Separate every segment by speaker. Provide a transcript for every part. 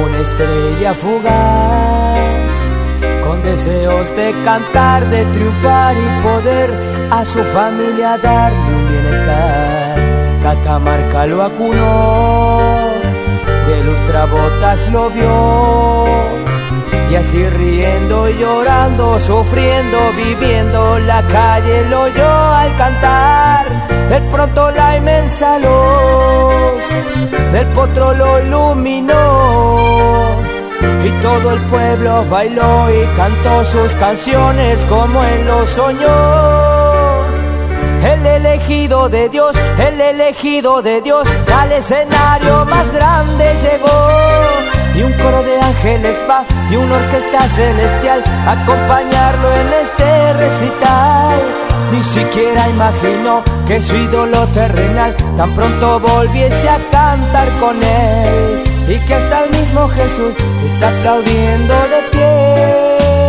Speaker 1: una estrella fugaz, con deseos de cantar, de triunfar y poder a su familia darle un bienestar. Catamarca lo acunó, de lustrabotas lo vio, y así riendo y llorando, sufriendo, viviendo, la calle lo oyó al cantar. De pronto la inmensa luz del potro lo iluminó, y todo el pueblo bailó y cantó sus canciones como él lo soñó. El elegido de Dios, el elegido de Dios, al escenario más grande llegó. Y un coro de ángeles va, y una orquesta celestial a acompañarlo en este recital. Ni siquiera imaginó que su ídolo terrenal tan pronto volviese a cantar con él, y que hasta el mismo Jesús está aplaudiendo de pie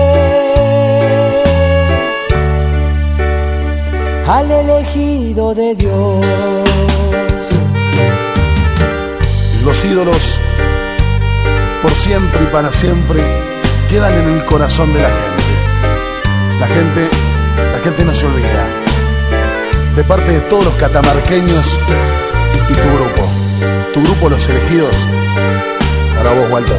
Speaker 1: al elegido de Dios.
Speaker 2: Los ídolos por siempre y para siempre quedan en el corazón de la gente. La gente no se olvida. De parte de todos los catamarqueños y tu grupo Los Elegidos, para vos, Walter.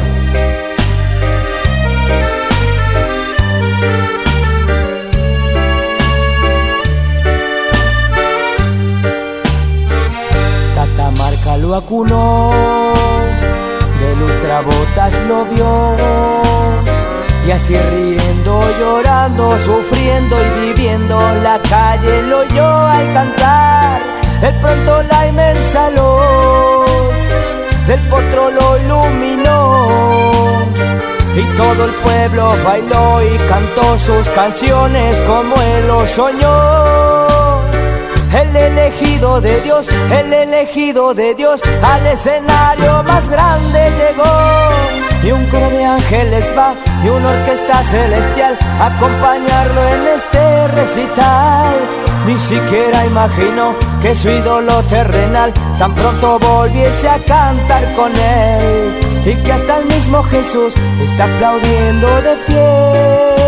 Speaker 1: Catamarca lo acunó, de lustrabotas lo vio, y así riendo, llorando, sufriendo y viviendo, la calle lo oyó al cantar. De pronto la inmensa luz del potro lo iluminó, y todo el pueblo bailó y cantó sus canciones como él lo soñó. El elegido de Dios, el elegido de Dios, al escenario más grande llegó. Y un coro de ángeles va, y una orquesta celestial a acompañarlo en este recital. Ni siquiera imaginó que su ídolo terrenal tan pronto volviese a cantar con él, y que hasta el mismo Jesús está aplaudiendo de pie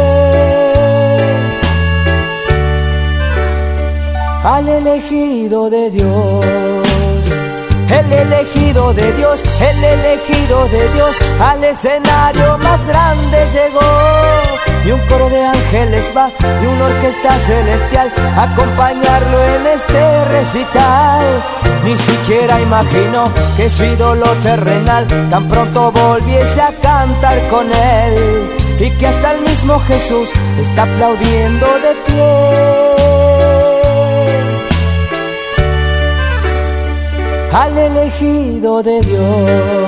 Speaker 1: al elegido de Dios. El elegido de Dios, el elegido de Dios, al escenario más grande llegó. Y un coro de ángeles va, y una orquesta celestial a acompañarlo en este recital. Ni siquiera imaginó que su ídolo terrenal tan pronto volviese a cantar con él, y que hasta el mismo Jesús está aplaudiendo de pie al elegido de Dios.